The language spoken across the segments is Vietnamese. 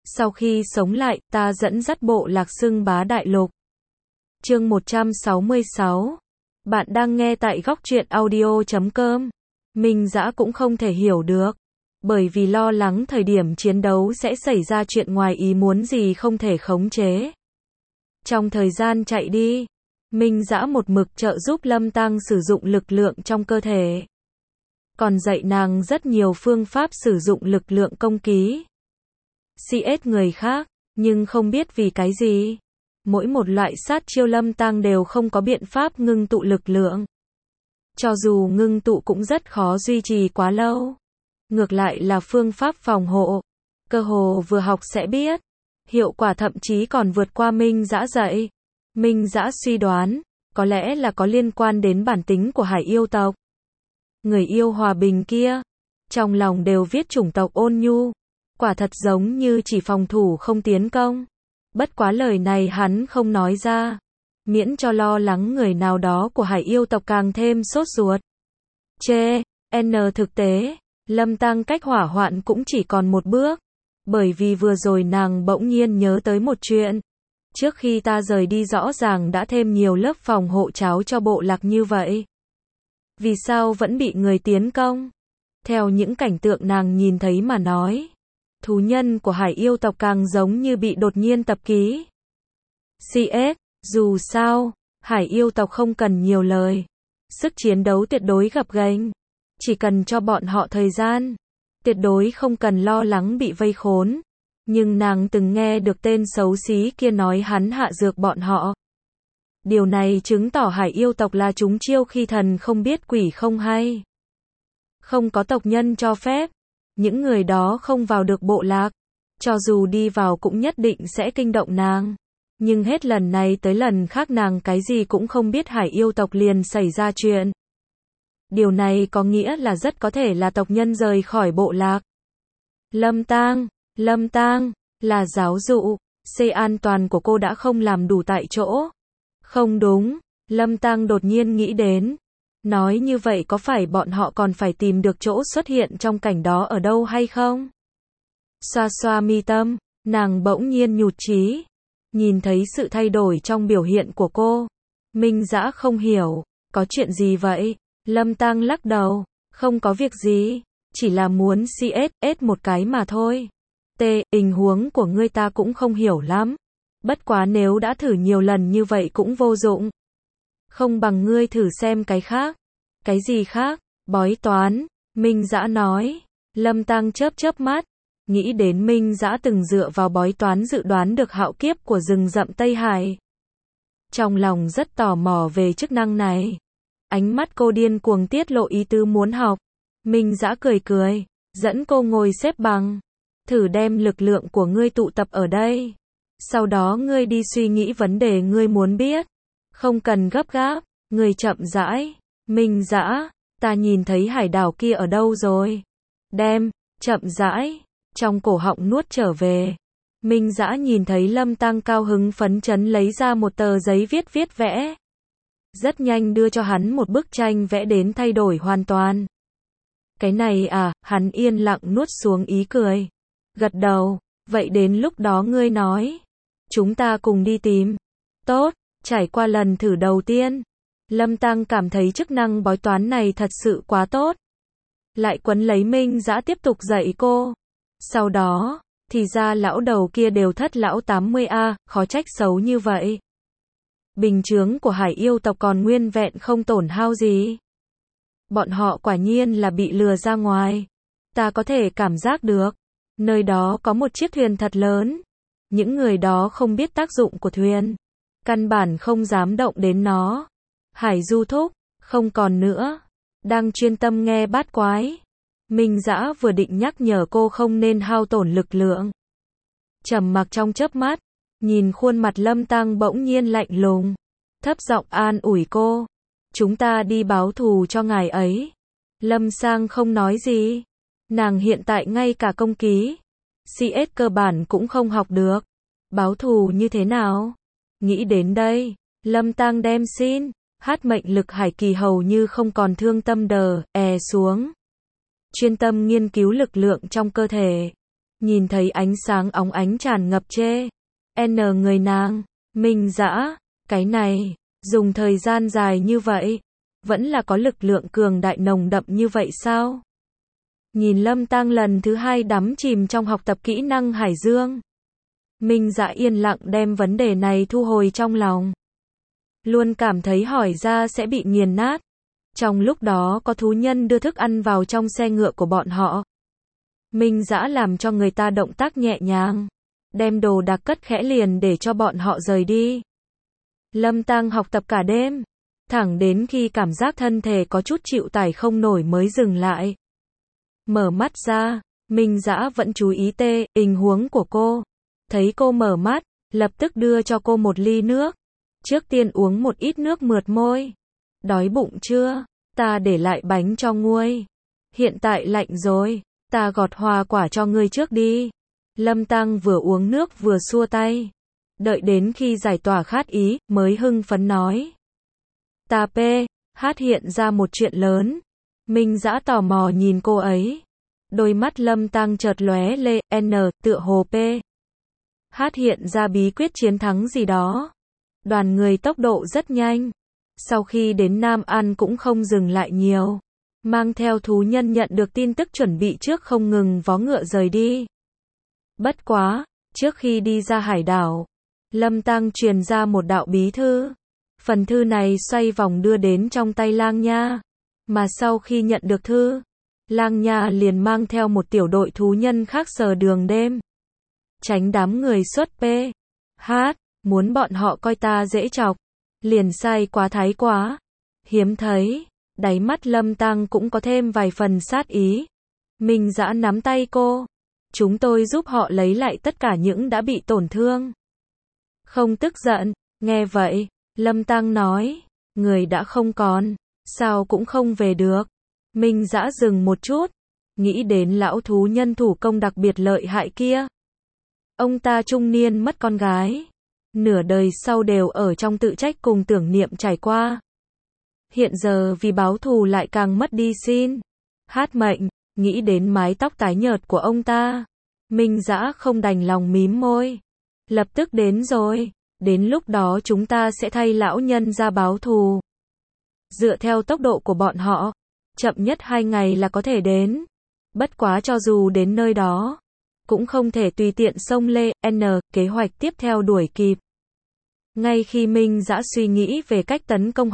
Sau khi sống lại, ta dẫn dắt bộ lạc xưng bá đại lục. Chương 166. Bạn đang nghe tại góc truyện audio.com. Minh Dã cũng không thể hiểu được, bởi vì lo lắng thời điểm chiến đấu sẽ xảy ra chuyện ngoài ý muốn gì không thể khống chế. Trong thời gian chạy đi, Minh Dã một mực trợ giúp Lâm Tăng sử dụng lực lượng trong cơ thể, còn dạy nàng rất nhiều phương pháp sử dụng lực lượng công ký. CS người khác, nhưng không biết vì cái gì, mỗi một loại sát chiêu Lâm Tăng đều không có biện pháp ngưng tụ lực lượng. Cho dù ngưng tụ cũng rất khó duy trì quá lâu. Ngược lại là phương pháp phòng hộ, cơ hồ vừa học sẽ biết, hiệu quả thậm chí còn vượt qua Minh Dã dạy. Minh Dã suy đoán, có lẽ là có liên quan đến bản tính của hải yêu tộc. Người yêu hòa bình kia, trong lòng đều viết chủng tộc ôn nhu, quả thật giống như chỉ phòng thủ không tiến công. Bất quá lời này hắn không nói ra, miễn cho lo lắng người nào đó của hải yêu tộc càng thêm sốt ruột. Thực tế, Lâm Tăng cách hỏa hoạn cũng chỉ còn một bước, bởi vì vừa rồi nàng bỗng nhiên nhớ tới một chuyện. Trước khi ta rời đi rõ ràng đã thêm nhiều lớp phòng hộ cháo cho bộ lạc như vậy. Vì sao vẫn bị người tiến công? Theo những cảnh tượng nàng nhìn thấy mà nói, thú nhân của hải yêu tộc càng giống như bị đột nhiên tập kích. CS, dù sao, hải yêu tộc không cần nhiều lời, sức chiến đấu tuyệt đối gập ghềnh, chỉ cần cho bọn họ thời gian, tuyệt đối không cần lo lắng bị vây khốn. Nhưng nàng từng nghe được tên xấu xí kia nói hắn hạ dược bọn họ. Điều này chứng tỏ hải yêu tộc là chúng chiêu khi thần không biết quỷ không hay. Không có tộc nhân cho phép, những người đó không vào được bộ lạc, cho dù đi vào cũng nhất định sẽ kinh động nàng. Nhưng hết lần này tới lần khác nàng cái gì cũng không biết hải yêu tộc liền xảy ra chuyện. Điều này có nghĩa là rất có thể là tộc nhân rời khỏi bộ lạc. Lâm Tăng, là giáo dụ, an toàn của cô đã không làm đủ tại chỗ. Không đúng, Lâm Tăng đột nhiên nghĩ đến. Nói như vậy có phải bọn họ còn phải tìm được chỗ xuất hiện trong cảnh đó ở đâu hay không? Xoa xoa mi tâm, nàng bỗng nhiên nhụt chí. Nhìn thấy sự thay đổi trong biểu hiện của cô, Minh Dã không hiểu, có chuyện gì vậy? Lâm Tăng lắc đầu, không có việc gì, chỉ là muốn CS một cái mà thôi. Tình huống của ngươi ta cũng không hiểu lắm. Bất quá nếu đã thử nhiều lần như vậy cũng vô dụng. Không bằng ngươi thử xem cái khác. Cái gì khác? Bói toán, Minh Dã nói. Lâm Tăng chớp mắt, nghĩ đến Minh Dã từng dựa vào bói toán dự đoán được hạo kiếp của rừng rậm Tây Hải. Trong lòng rất tò mò về chức năng này. Ánh mắt cô điên cuồng tiết lộ ý tứ muốn học. Minh Dã cười, dẫn cô ngồi xếp bằng. Thử đem lực lượng của ngươi tụ tập ở đây. Sau đó ngươi đi suy nghĩ vấn đề ngươi muốn biết. Không cần gấp gáp, ngươi chậm rãi. Minh Dã, ta nhìn thấy hải đảo kia ở đâu rồi? Đem, chậm rãi, trong cổ họng nuốt trở về. Minh Dã nhìn thấy Lâm Tăng cao hứng phấn chấn lấy ra một tờ giấy viết vẽ. Rất nhanh đưa cho hắn một bức tranh vẽ đến thay đổi hoàn toàn. Cái này à, hắn yên lặng nuốt xuống ý cười. Gật đầu, vậy đến lúc đó ngươi nói. Chúng ta cùng đi tìm. Tốt, trải qua lần thử đầu tiên. Lâm Tăng cảm thấy chức năng bói toán này thật sự quá tốt. Lại quấn lấy Minh Dã tiếp tục dạy cô. Sau đó, thì ra lão đầu kia đều thất lão 80A, khó trách xấu như vậy. Bình chướng của hải yêu tộc còn nguyên vẹn không tổn hao gì. Bọn họ quả nhiên là bị lừa ra ngoài. Ta có thể cảm giác được. Nơi đó có một chiếc thuyền thật lớn. Những người đó không biết tác dụng của thuyền. Căn bản không dám động đến nó. Hải Du thúc, không còn nữa. Đang chuyên tâm nghe bát quái. Minh Dã vừa định nhắc nhở cô không nên hao tổn lực lượng. Trầm mặc trong chớp mắt. Nhìn khuôn mặt Lâm Tăng bỗng nhiên lạnh lùng. Thấp giọng an ủi cô. Chúng ta đi báo thù cho ngài ấy. Lâm Sang không nói gì. Nàng hiện tại ngay cả công ký CS cơ bản cũng không học được. Báo thù như thế nào? Nghĩ đến đây, Lâm Tăng đem hát mệnh lực hải kỳ hầu như không còn thương tâm xuống. Chuyên tâm nghiên cứu lực lượng trong cơ thể. nhìn thấy ánh sáng óng ánh tràn ngập N người nàng. Minh Dã, cái này, dùng thời gian dài như vậy, vẫn là có lực lượng cường đại nồng đậm như vậy sao? Nhìn Lâm Tang lần thứ 2 đắm chìm trong học tập kỹ năng Hải Dương. Minh Dã yên lặng đem vấn đề này thu hồi trong lòng. Luôn cảm thấy hỏi ra sẽ bị nghiền nát. Trong lúc đó có thú nhân đưa thức ăn vào trong xe ngựa của bọn họ. Minh Dã làm cho người ta động tác nhẹ nhàng, đem đồ đạc cất khẽ liền để cho bọn họ rời đi. Lâm Tang học tập cả đêm, thẳng đến khi cảm giác thân thể có chút chịu tải không nổi mới dừng lại. Mở mắt ra, Minh Dã vẫn chú ý tình huống của cô. Thấy cô mở mắt, lập tức đưa cho cô một ly nước. Trước tiên uống một ít nước mượt môi. Đói bụng chưa? Ta để lại bánh cho ngươi. Hiện tại lạnh rồi, ta gọt hoa quả cho ngươi trước đi. Lâm Tang vừa uống nước vừa xua tay. Đợi đến khi giải tỏa khát ý, mới hưng phấn nói. Ta hát hiện ra một chuyện lớn. Minh Dã tò mò nhìn cô ấy. Đôi mắt Lâm Tang chợt lóe lên, tựa hồ hát hiện ra bí quyết chiến thắng gì đó. Đoàn người tốc độ rất nhanh. Sau khi đến Nam An cũng không dừng lại nhiều. Mang theo thú nhân nhận được tin tức chuẩn bị trước không ngừng vó ngựa rời đi. Bất quá, trước khi đi ra hải đảo, Lâm Tang truyền ra một đạo bí thư. Phần thư này xoay vòng đưa đến trong tay Lang Nha. Mà sau khi nhận được thư, Lang Nha liền mang theo một tiểu đội thú nhân khác sờ đường đêm. Tránh đám người xuất hát, muốn bọn họ coi ta dễ chọc. Liền sai quá thái quá. Hiếm thấy, đáy mắt Lâm Tang cũng có thêm vài phần sát ý. Minh Dã nắm tay cô. Chúng tôi giúp họ lấy lại tất cả những đã bị tổn thương. Không tức giận, nghe vậy, Lâm Tang nói, người đã không còn, sao cũng không về được. Minh Dã dừng một chút, nghĩ đến lão thú nhân thủ công đặc biệt lợi hại kia. Ông ta trung niên mất con gái, nửa đời sau đều ở trong tự trách cùng tưởng niệm trải qua. Hiện giờ vì báo thù lại càng mất đi hát mệnh, nghĩ đến mái tóc tái nhợt của ông ta. Minh Dã không đành lòng mím môi. Lập tức đến rồi, đến lúc đó chúng ta sẽ thay lão nhân ra báo thù. Dựa theo tốc độ của bọn họ, chậm nhất 2 ngày là có thể đến. Bất quá cho dù đến nơi đó, cũng không thể tùy tiện xông lên, kế hoạch tiếp theo đuổi kịp. Ngay khi Minh Dã suy nghĩ về cách tấn công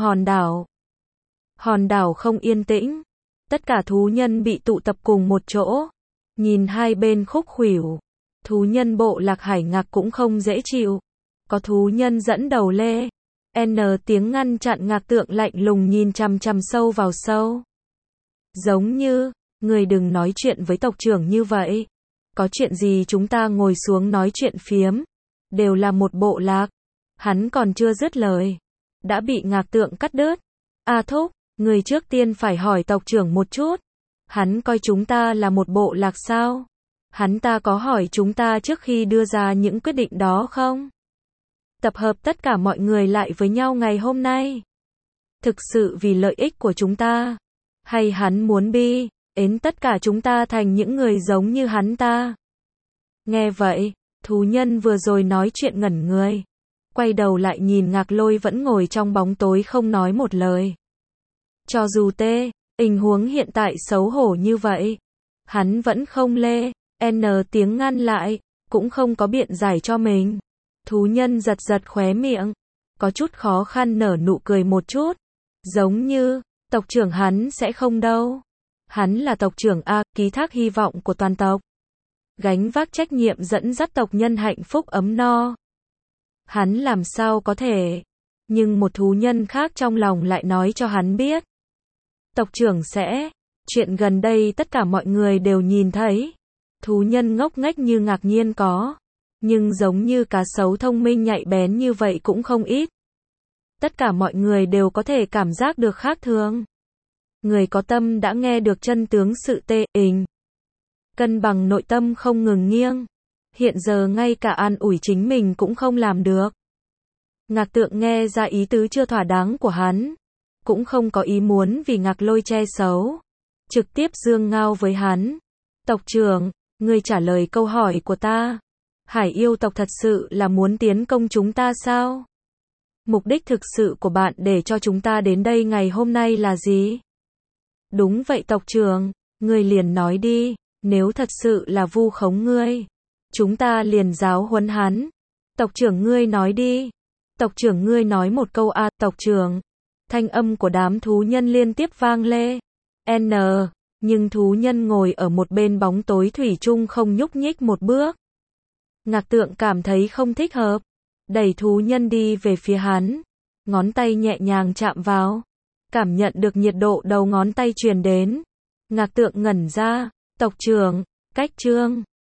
hòn đảo không yên tĩnh. Tất cả thú nhân bị tụ tập cùng một chỗ. Nhìn hai bên khúc khuỷu. Thú nhân bộ lạc Hải Ngạc cũng không dễ chịu. Có thú nhân dẫn đầu lê. Tiếng ngăn chặn Ngạc Tượng lạnh lùng nhìn chằm chằm sâu vào sâu. Giống như, người đừng nói chuyện với tộc trưởng như vậy. Có chuyện gì chúng ta ngồi xuống nói chuyện phiếm. Đều là một bộ lạc. Hắn còn chưa dứt lời. Đã bị Ngạc Tượng cắt đứt. A Thúc, người trước tiên phải hỏi tộc trưởng một chút. Hắn coi chúng ta là một bộ lạc sao? Hắn ta có hỏi chúng ta trước khi đưa ra những quyết định đó không? Tập hợp tất cả mọi người lại với nhau ngày hôm nay. Thực sự vì lợi ích của chúng ta. Hay hắn muốn biến tất cả chúng ta thành những người giống như hắn ta? Nghe vậy, thú nhân vừa rồi nói chuyện ngẩn người. Quay đầu lại nhìn Ngạc Lôi vẫn ngồi trong bóng tối không nói một lời. Cho dù tình huống hiện tại xấu hổ như vậy, hắn vẫn không tiếng ngăn lại, cũng không có biện giải cho mình. Thú nhân giật giật khóe miệng, có chút khó khăn nở nụ cười một chút. Giống như, tộc trưởng hắn sẽ không đâu. Hắn là tộc trưởng ký thác hy vọng của toàn tộc. Gánh vác trách nhiệm dẫn dắt tộc nhân hạnh phúc ấm no. Hắn làm sao có thể. Nhưng một thú nhân khác trong lòng lại nói cho hắn biết. Tộc trưởng sẽ. Chuyện gần đây tất cả mọi người đều nhìn thấy. Thú nhân ngốc nghếch như ngạc nhiên có. Nhưng giống như cá sấu thông minh nhạy bén như vậy cũng không ít. Tất cả mọi người đều có thể cảm giác được khác thường. Người có tâm đã nghe được chân tướng sự tình. Cân bằng nội tâm không ngừng nghiêng. Hiện giờ ngay cả an ủi chính mình cũng không làm được. Ngạc Tượng nghe ra ý tứ chưa thỏa đáng của hắn. Cũng không có ý muốn vì Ngạc Lôi che xấu. Trực tiếp dương ngao với hắn. Tộc trưởng, Ngươi trả lời câu hỏi của ta. Hải yêu tộc thật sự là muốn tiến công chúng ta sao? Mục đích thực sự của bạn để cho chúng ta đến đây ngày hôm nay là gì? Đúng vậy tộc trưởng, ngươi liền nói đi, nếu thật sự là vu khống ngươi, chúng ta liền giáo huấn hắn. Tộc trưởng ngươi nói đi. Tộc trưởng ngươi nói một câu a, tộc trưởng. Thanh âm của đám thú nhân liên tiếp vang lên. Nhưng thú nhân ngồi ở một bên bóng tối thủy chung không nhúc nhích một bước. Ngạc Tượng cảm thấy không thích hợp, đẩy thú nhân đi về phía hắn, ngón tay nhẹ nhàng chạm vào, cảm nhận được nhiệt độ đầu ngón tay truyền đến. Ngạc Tượng ngẩn ra, tộc trưởng, cách trương.